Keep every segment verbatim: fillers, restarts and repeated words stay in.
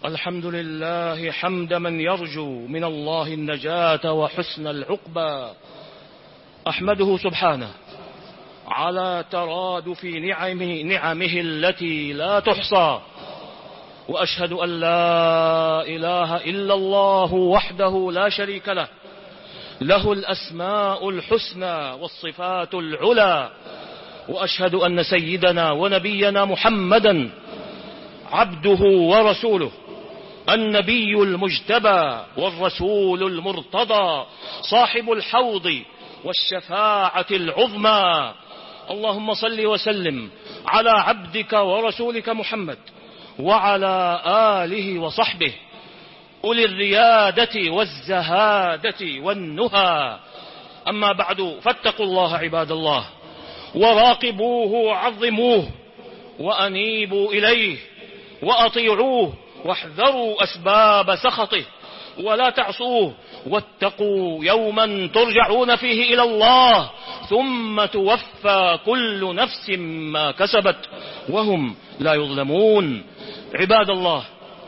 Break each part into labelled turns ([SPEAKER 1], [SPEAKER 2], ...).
[SPEAKER 1] الحمد لله حمد من يرجو من الله النجاة وحسن العقبى. أحمده سبحانه على ترادف نعمه, نعمه التي لا تحصى، وأشهد أن لا إله إلا الله وحده لا شريك له، له الأسماء الحسنى والصفات العلى. وأشهد أن سيدنا ونبينا محمدا عبده ورسوله، النبي المجتبى والرسول المرتضى، صاحب الحوض والشفاعة العظمى. اللهم صل وسلم على عبدك ورسولك محمد وعلى آله وصحبه أولي الريادة والزهادة والنهى. أما بعد، فاتقوا الله عباد الله، وراقبوه وعظموه، وأنيبوا إليه وأطيعوه، واحذروا أسباب سخطه ولا تعصوه، واتقوا يوما ترجعون فيه إلى الله ثم توفى كل نفس ما كسبت وهم لا يظلمون. عباد الله،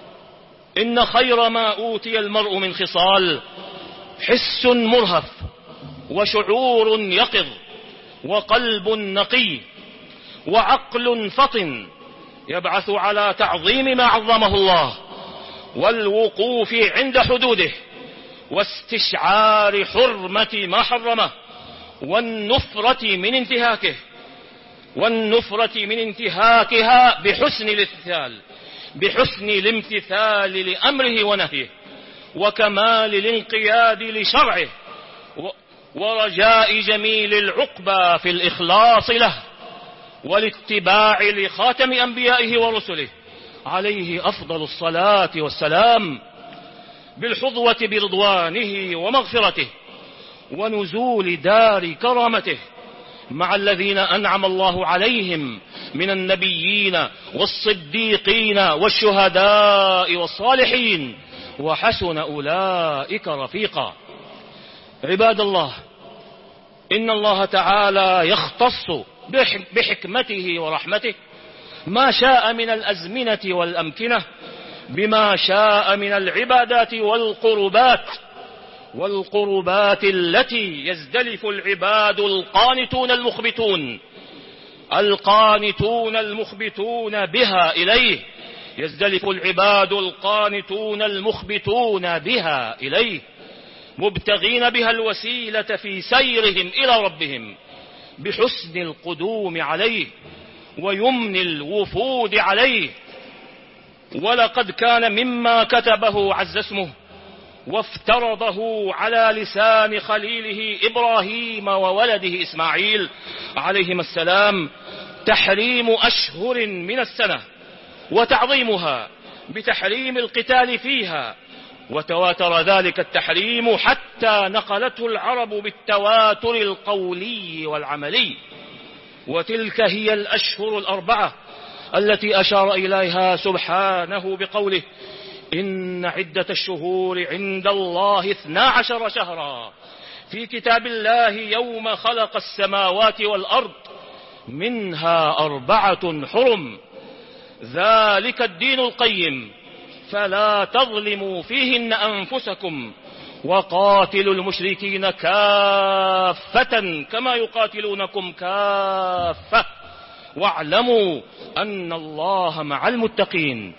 [SPEAKER 1] إن خير ما أوتي المرء من خصال حس مرهف، وشعور يقظ، وقلب نقي، وعقل فطن يبعث على تعظيم ما عظمه الله، والوقوف عند حدوده، واستشعار حرمة ما حرمه، والنفرة من انتهاكه والنفرة من انتهاكها بحسن الامتثال بحسن الامتثال لأمره ونهيه، وكمال الانقياد لشرعه، ورجاء جميل العقبى في الإخلاص له، والاتباع لخاتم أنبيائه ورسله عليه أفضل الصلاة والسلام، بالحظوة برضوانه ومغفرته، ونزول دار كرامته مع الذين أنعم الله عليهم من النبيين والصديقين والشهداء والصالحين، وحسن أولئك رفيقا. عباد الله، إن الله تعالى يختص بحكمته ورحمته ما شاء من الأزمنة والأمكنة بما شاء من العبادات والقربات والقربات التي يزدلف العباد القانتون المخبتون القانتون المخبتون بها إليه يزدلف العباد القانتون المخبتون بها إليه، مبتغين بها الوسيلة في سيرهم إلى ربهم بحسن القدوم عليه ويمن الوفود عليه. ولقد كان مما كتبه عز اسمه وافترضه على لسان خليله إبراهيم وولده إسماعيل عليهما السلام تحريم أشهر من السنة وتعظيمها بتحريم القتال فيها، وتواتر ذلك التحريم حتى نقلته العرب بالتواتر القولي والعملي. وتلك هي الأشهر الأربعة التي أشار إليها سبحانه بقوله: إن عدة الشهور عند الله اثنا عشر شهرا في كتاب الله يوم خلق السماوات والأرض منها أربعة حرم ذلك الدين القيم فلا تظلموا فيهن أنفسكم وقاتلوا المشركين كافة كما يقاتلونكم كافة واعلموا أن الله مع المتقين.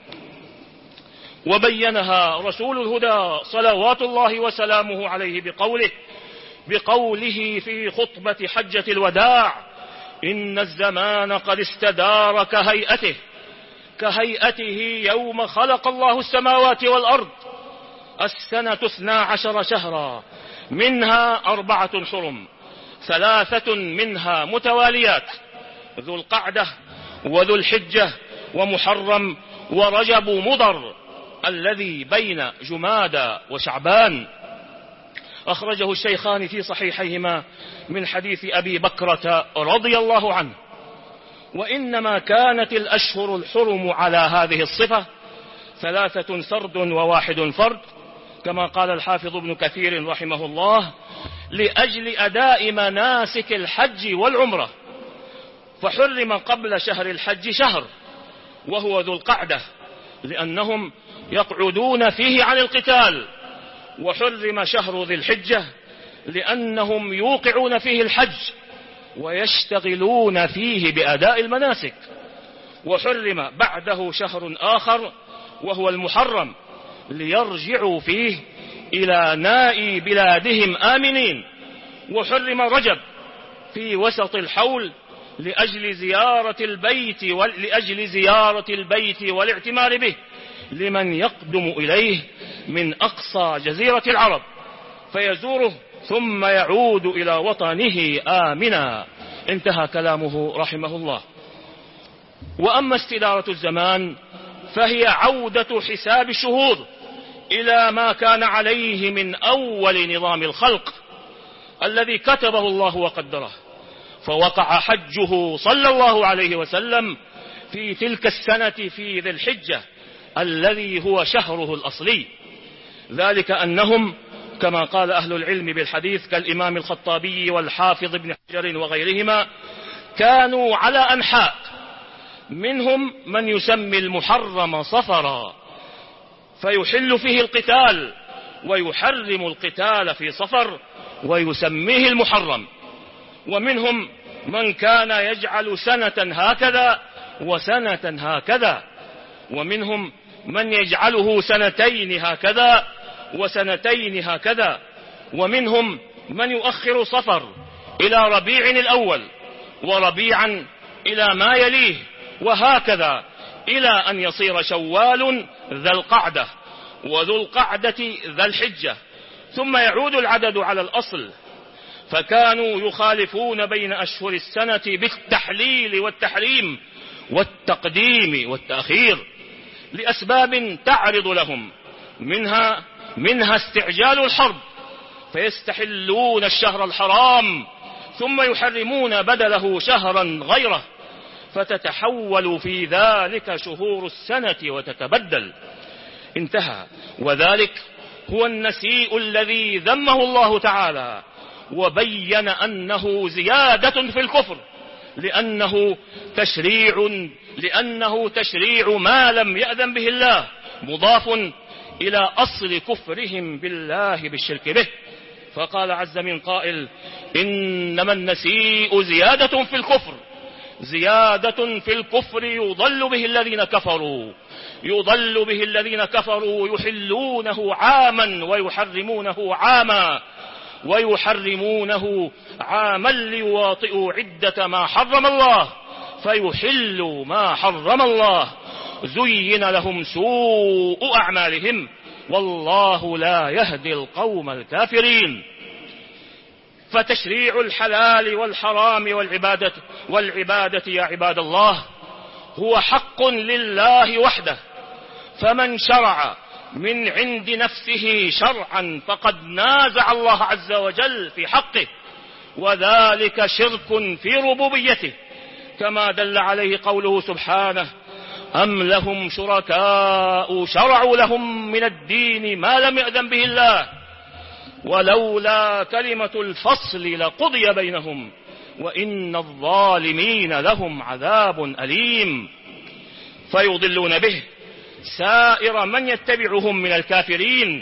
[SPEAKER 1] وبينها رسول الهدى صلوات الله وسلامه عليه بقوله بقوله في خطبة حجة الوداع: إن الزمان قد استدار كهيئته كهيئته يوم خلق الله السماوات والأرض، السنة اثنا عشر شهرا منها أربعة حرم، ثلاثة منها متواليات: ذو القعدة وذو الحجة ومحرم ورجب مضر الذي بين جمادى وشعبان. أخرجه الشيخان في صحيحيهما من حديث أبي بكرة رضي الله عنه. وإنما كانت الأشهر الحرم على هذه الصفة ثلاثة سرد وواحد فرد، كما قال الحافظ ابن كثير رحمه الله: لأجل أداء مناسك الحج والعمرة، فحرم قبل شهر الحج شهر وهو ذو القعدة، لأنهم يقعدون فيه عن القتال. وحرم شهر ذي الحجة لأنهم يوقعون فيه الحج ويشتغلون فيه بأداء المناسك. وحرم بعده شهر آخر وهو المحرم ليرجعوا فيه إلى ناء بلادهم آمنين. وحرم رجب في وسط الحول لأجل زيارة البيت ولأجل زيارة البيت والاعتمار به لمن يقدم إليه من أقصى جزيرة العرب فيزوره ثم يعود إلى وطنه آمنا. انتهى كلامه رحمه الله. وأما استدارة الزمان فهي عودة حساب الشهور إلى ما كان عليه من أول نظام الخلق الذي كتبه الله وقدره. فوقع حجه صلى الله عليه وسلم في تلك السنة في ذي الحجة الذي هو شهره الأصلي. ذلك أنهم كما قال أهل العلم بالحديث كالإمام الخطابي والحافظ ابن حجر وغيرهما كانوا على أنحاء، منهم من يسمي المحرم صفرا فيحل فيه القتال ويحرم القتال في صفر ويسميه المحرم، ومنهم من كان يجعل سنة هكذا وسنة هكذا، ومنهم من يجعله سنتين هكذا وسنتين هكذا، ومنهم من يؤخر صفر إلى ربيع الأول وربيعا إلى ما يليه وهكذا إلى أن يصير شوال ذا القعدة وذو القعدة ذا الحجة، ثم يعود العدد على الأصل. فكانوا يخالفون بين أشهر السنة بالتحليل والتحريم والتقديم والتأخير لأسباب تعرض لهم، منها منها استعجال الحرب فيستحلون الشهر الحرام ثم يحرمون بدله شهرا غيره فتتحول في ذلك شهور السنة وتتبدل. انتهى. وذلك هو النسيء الذي ذمه الله تعالى وبين أنه زيادة في الكفر لأنه تشريع لأنه تشريع ما لم يأذن به الله مضاف إلى أصل كفرهم بالله بالشرك به. فقال عز من قائل: إنما النسيء زيادة في الكفر، زيادة في الكفر يضل به الذين كفروا يضل به الذين كفروا يحلونه عاما ويحرمونه عاما ويحرمونه عاما ليواطئوا عدة ما حرم الله فيحلوا ما حرم الله زين لهم سوء أعمالهم والله لا يهدي القوم الكافرين. فتشريع الحلال والحرام والعبادة, والعبادة يا عباد الله هو حق لله وحده، فمن شرع من عند نفسه شرعا فقد نازع الله عز وجل في حقه، وذلك شرك في ربوبيته كما دل عليه قوله سبحانه: أم لهم شركاء شرعوا لهم من الدين ما لم يأذن به الله ولولا كلمة الفصل لقضي بينهم وإن الظالمين لهم عذاب أليم. فيضلون به سائر من يتبعهم من الكافرين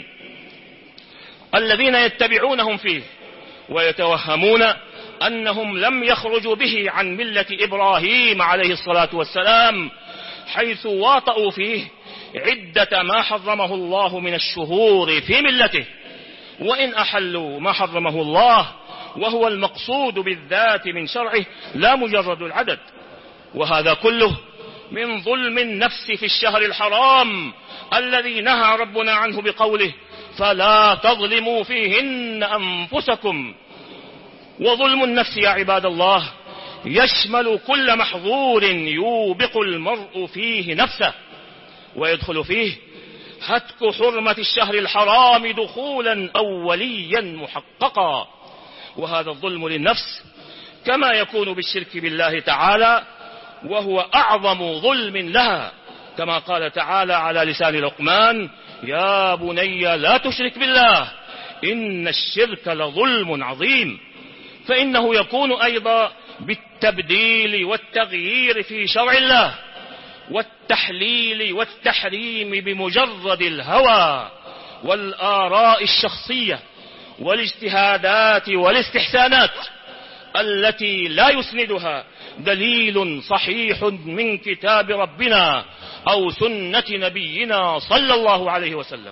[SPEAKER 1] الذين يتبعونهم فيه ويتوهمون أنهم لم يخرجوا به عن ملة إبراهيم عليه الصلاة والسلام، حيث واطؤوا فيه عدة ما حرمه الله من الشهور في ملته، وإن أحلوا ما حرمه الله وهو المقصود بالذات من شرعه لا مجرد العدد. وهذا كله من ظلم النفس في الشهر الحرام الذي نهى ربنا عنه بقوله: فلا تظلموا فيهن أنفسكم. وظلم النفس يا عباد الله يشمل كل محظور يوبق المرء فيه نفسه، ويدخل فيه هتك حرمة الشهر الحرام دخولا أوليا محققا. وهذا الظلم للنفس كما يكون بالشرك بالله تعالى، وهو أعظم ظلم لها، كما قال تعالى على لسان لقمان: يا بني لا تشرك بالله إن الشرك لظلم عظيم. فإنه يكون أيضا بالتبديل والتغيير في شرع الله، والتحليل والتحريم بمجرد الهوى والآراء الشخصية والاجتهادات والاستحسانات التي لا يسندها دليل صحيح من كتاب ربنا أو سنة نبينا صلى الله عليه وسلم.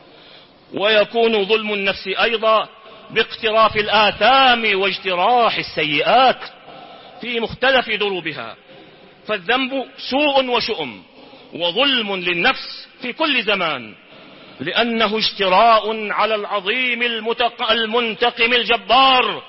[SPEAKER 1] ويكون ظلم النفس أيضا باقتراف الآثام واجتراح السيئات في مختلف دروبها، فالذنب سوء وشؤم وظلم للنفس في كل زمان، لأنه اجتراء على العظيم المنتقم الجبار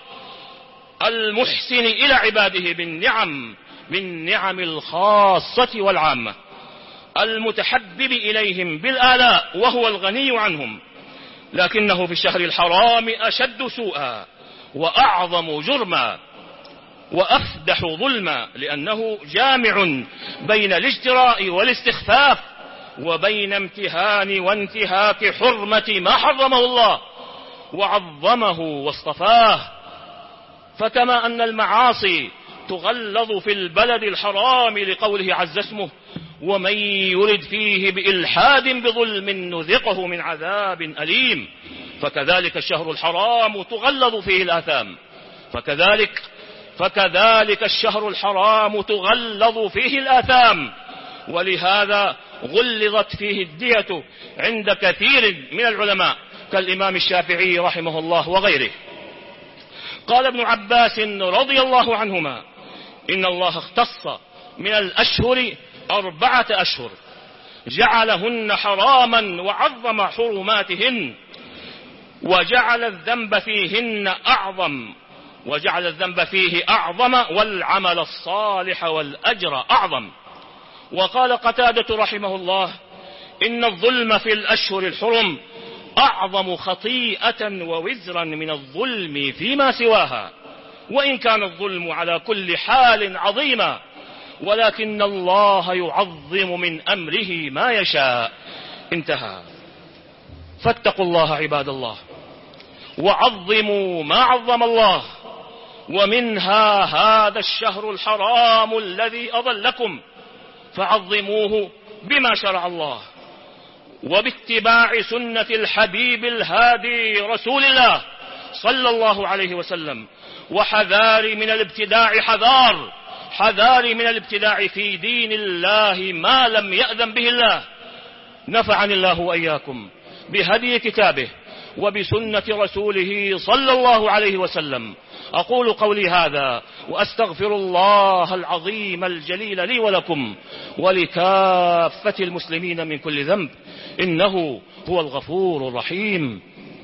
[SPEAKER 1] المحسن إلى عباده بالنعم بالنعم الخاصة والعامة، المتحبب إليهم بالآلاء وهو الغني عنهم، لكنه في الشهر الحرام أشد سوءا وأعظم جرما وأفدح ظلما، لأنه جامع بين الاجتراء والاستخفاف وبين امتهان وانتهاك حرمة ما حرمه الله وعظمه واصطفاه. فكما أن المعاصي تغلظ في البلد الحرام لقوله عز اسمه ومن يرد فيه بإلحاد بظلم نذقه من عذاب أليم، فكذلك الشهر الحرام تغلظ فيه الآثام، فكذلك فكذلك الشهر الحرام تغلظ فيه الآثام، ولهذا غلظت فيه الدية عند كثير من العلماء كالإمام الشافعي رحمه الله وغيره. قال ابن عباس رضي الله عنهما إن الله اختص من الأشهر أربعة أشهر جعلهن حراما وعظم حرماتهن، وجعل الذنب فيهن أعظم وجعل الذنب فيه أعظم والعمل الصالح والأجر أعظم. وقال قتادة رحمه الله إن الظلم في الأشهر الحرم أعظم خطيئة ووزرا من الظلم فيما سواها، وإن كان الظلم على كل حال عظيما، ولكن الله يعظم من أمره ما يشاء. انتهى. فاتقوا الله عباد الله وعظموا ما عظم الله، ومنها هذا الشهر الحرام الذي أضلكم، فعظموه بما شرع الله وباتباع سنة الحبيب الهادي رسول الله صلى الله عليه وسلم، وحذار من الابتداع حذار حذار من الابتداع في دين الله ما لم يأذن به الله. نفعني الله وإياكم بهدي كتابه وبسنة رسوله صلى الله عليه وسلم. أقول قولي هذا وأستغفر الله العظيم الجليل لي ولكم ولكافة المسلمين من كل ذنب، إنه هو الغفور الرحيم.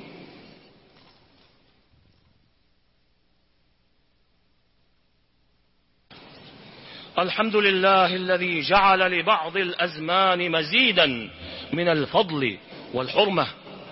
[SPEAKER 1] الحمد لله الذي جعل لبعض الأزمان مزيدا من الفضل والحرمة،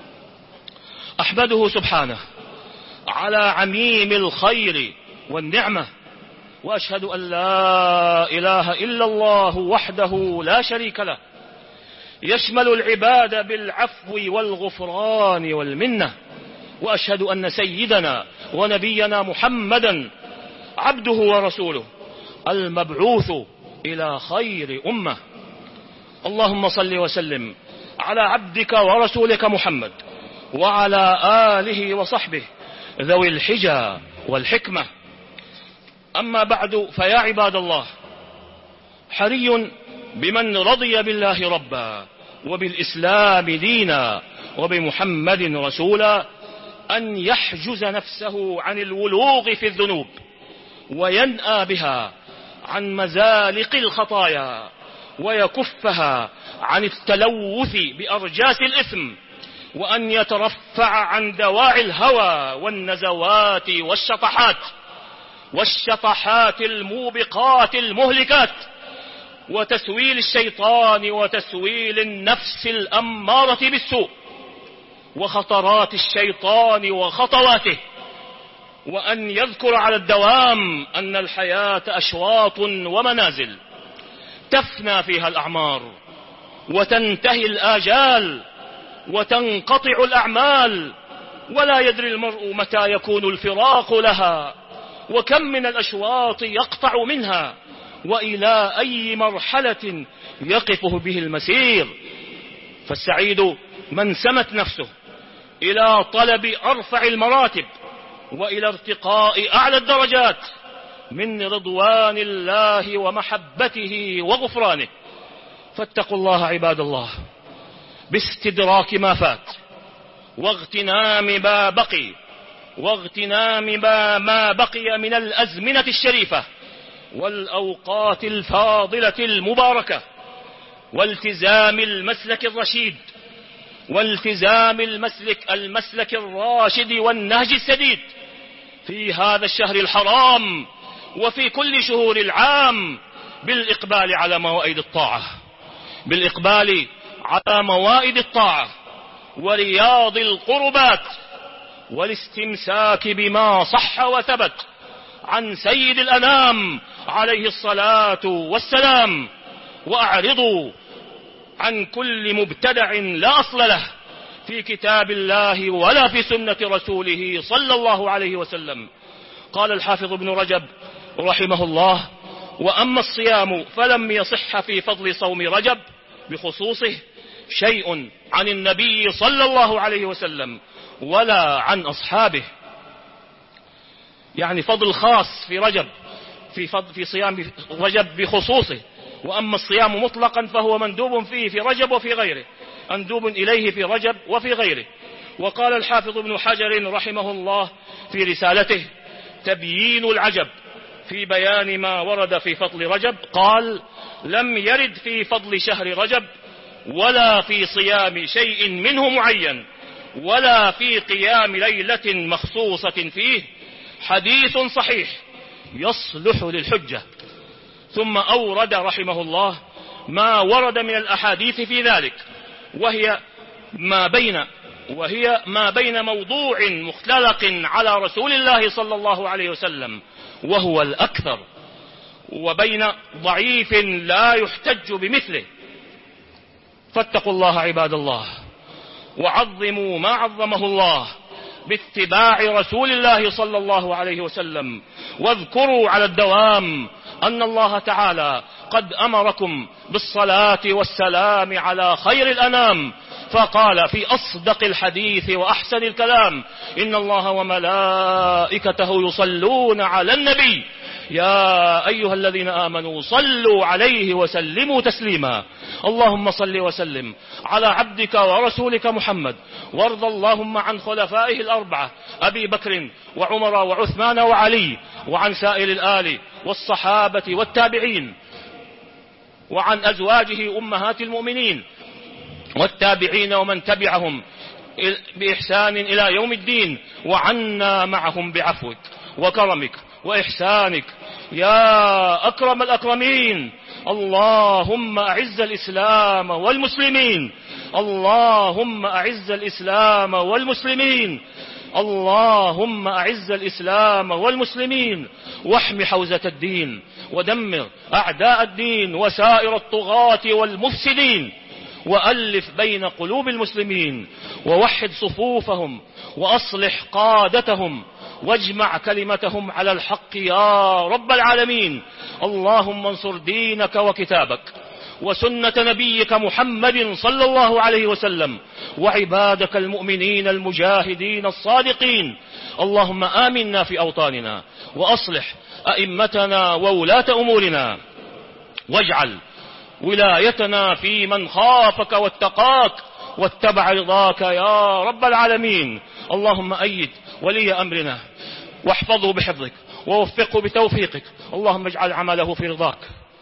[SPEAKER 1] أحمده سبحانه على عميم الخير والنعمة، وأشهد أن لا إله إلا الله وحده لا شريك له، يشمل العباد بالعفو والغفران والمنة، وأشهد أن سيدنا ونبينا محمدا عبده ورسوله المبعوث إلى خير أمة. اللهم صل وسلم على عبدك ورسولك محمد وعلى آله وصحبه ذوي الحجى والحكمة. أما بعد، فيا عباد الله، حري بمن رضي بالله ربا وبالإسلام دينا وبمحمد رسولا أن يحجز نفسه عن الولوغ في الذنوب وينأى بها عن مزالق الخطايا ويكفها عن التلوث بأرجاس الإثم، وأن يترفع عن دواعي الهوى والنزوات والشطحات والشطحات الموبقات المهلكات وتسويل الشيطان وتسويل النفس الأمارة بالسوء وخطرات الشيطان وخطواته، وأن يذكر على الدوام أن الحياة أشواط ومنازل تفنى فيها الأعمار وتنتهي الآجال وتنقطع الأعمال، ولا يدري المرء متى يكون الفراق لها، وكم من الأشواط يقطع منها وإلى أي مرحلة يقفه به المسير. فالسعيد من سمت نفسه إلى طلب أرفع المراتب وإلى ارتقاء أعلى الدرجات من رضوان الله ومحبته وغفرانه. فاتقوا الله عباد الله باستدراك ما فات واغتنام ما بقي واغتنام ما بقي من الأزمنة الشريفة والأوقات الفاضلة المباركة، والتزام المسلك الرشيد والتزام المسلك المسلك الراشد والنهج السديد في هذا الشهر الحرام وفي كل شهور العام، بالإقبال على موائد الطاعة بالإقبال على موائد الطاعة ورياض القربات، والاستمساك بما صح وثبت عن سيد الأنام عليه الصلاة والسلام، وأعرضوا عن كل مبتدع لا أصل له في كتاب الله ولا في سنة رسوله صلى الله عليه وسلم. قال الحافظ ابن رجب رحمه الله: وأما الصيام فلم يصح في فضل صوم رجب بخصوصه شيء عن النبي صلى الله عليه وسلم ولا عن أصحابه. يعني فضل خاص في رجب في, فضل في صيام رجب بخصوصه، وأما الصيام مطلقا فهو مندوب فيه في رجب وفي غيره، مندوب إليه في رجب وفي غيره. وقال الحافظ ابن حجر رحمه الله في رسالته تبيين العجب في بيان ما ورد في فضل رجب، قال: لم يرد في فضل شهر رجب ولا في صيام شيء منه معين ولا في قيام ليلة مخصوصة فيه حديث صحيح يصلح للحجة. ثم أورد رحمه الله ما ورد من الأحاديث في ذلك، وهي ما بين وهي ما بين موضوع مختلق على رسول الله صلى الله عليه وسلم وهو الأكثر، وبين ضعيف لا يحتج بمثله. فاتقوا الله عباد الله وعظموا ما عظمه الله باتباع رسول الله صلى الله عليه وسلم، واذكروا على الدوام أن الله تعالى قد أمركم بالصلاة والسلام على خير الأنام، فقال في أصدق الحديث وأحسن الكلام: إن الله وملائكته يصلون على النبي يا أيها الذين آمنوا صلوا عليه وسلموا تسليما. اللهم صل وسلم على عبدك ورسولك محمد، وارض اللهم عن خلفائه الأربعة أبي بكر وعمر وعثمان وعلي، وعن سائر الآل والصحابة والتابعين، وعن أزواجه أمهات المؤمنين والتابعين ومن تبعهم بإحسان إلى يوم الدين، وعنا معهم بعفوك وكرمك وإحسانك يا أكرم الأكرمين. اللهم أعز الإسلام والمسلمين اللهم أعز الإسلام والمسلمين اللهم أعز الإسلام والمسلمين واحم حوزة الدين، ودمر أعداء الدين وسائر الطغاة والمفسدين، وألف بين قلوب المسلمين، ووحد صفوفهم، وأصلح قادتهم، واجمع كلمتهم على الحق يا رب العالمين. اللهم انصر دينك وكتابك وسنة نبيك محمد صلى الله عليه وسلم وعبادك المؤمنين المجاهدين الصادقين. اللهم آمنا في أوطاننا، وأصلح أئمتنا وولاة أمورنا، واجعل ولايتنا في من خافك واتقاك واتبع رضاك يا رب العالمين. اللهم أيد ولي أمرنا واحفظه بحفظك ووفقه بتوفيقك. اللهم اجعل عمله في رضاك.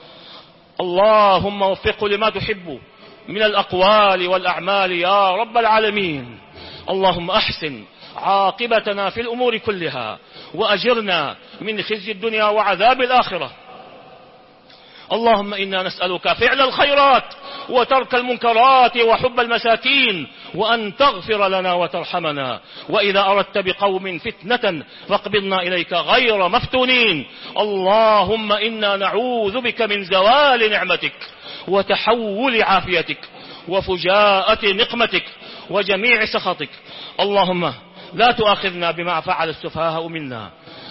[SPEAKER 1] اللهم وفقه لما تحب من الأقوال والأعمال يا رب العالمين. اللهم أحسن عاقبتنا في الأمور كلها، وأجرنا من خزي الدنيا وعذاب الآخرة. اللهم إنا نسألك فعل الخيرات وترك المنكرات وحب المساكين، وأن تغفر لنا وترحمنا، وإذا أردت بقوم فتنة فاقبضنا إليك غير مفتونين. اللهم إنا نعوذ بك من زوال نعمتك وتحول عافيتك وفجاءة نقمتك وجميع سخطك. اللهم لا تؤاخذنا بما فعل السفهاء منا،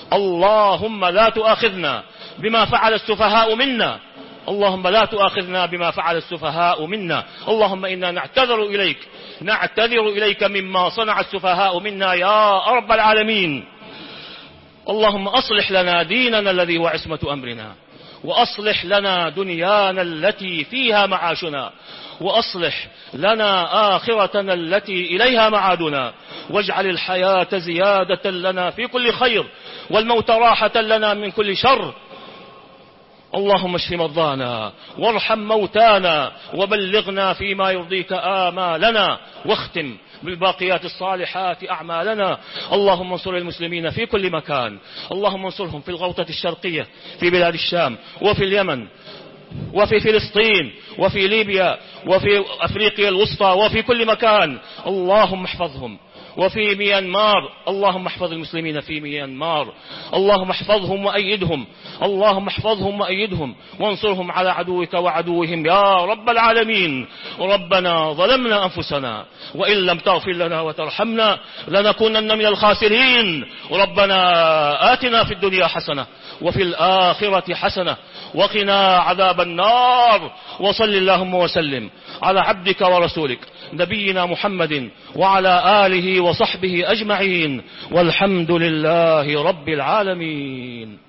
[SPEAKER 1] اللهم لا تؤاخذنا بما فعل السفهاء منا، اللهم لا تؤاخذنا بما فعل السفهاء منا. اللهم إنا نعتذر إليك نعتذر إليك مما صنع السفهاء منا يا رب العالمين. اللهم أصلح لنا ديننا الذي هو عصمة أمرنا، وأصلح لنا دنيانا التي فيها معاشنا، وأصلح لنا آخرتنا التي إليها معادنا، واجعل الحياة زيادة لنا في كل خير، والموت راحة لنا من كل شر. اللهم اشف مرضانا وارحم موتانا، وبلغنا فيما يرضيك آمالنا، واختم بالباقيات الصالحات أعمالنا. اللهم انصر المسلمين في كل مكان، اللهم انصرهم في الغوطة الشرقية في بلاد الشام، وفي اليمن، وفي فلسطين، وفي ليبيا، وفي أفريقيا الوسطى، وفي كل مكان. اللهم احفظهم. وفي ميانمار، اللهم احفظ المسلمين في ميانمار، اللهم احفظهم وأيدهم، اللهم احفظهم وأيدهم، وانصرهم على عدوك وعدوهم يا رب العالمين. ربنا ظلمنا أنفسنا، وإن لم تغفر لنا وترحمنا لنكونن من الخاسرين. ربنا آتنا في الدنيا حسنة وفي الآخرة حسنة وقنا عذاب النار. وصل اللهم وسلم على عبدك ورسولك نبينا محمد وعلى آله وصحبه أجمعين، والحمد لله رب العالمين.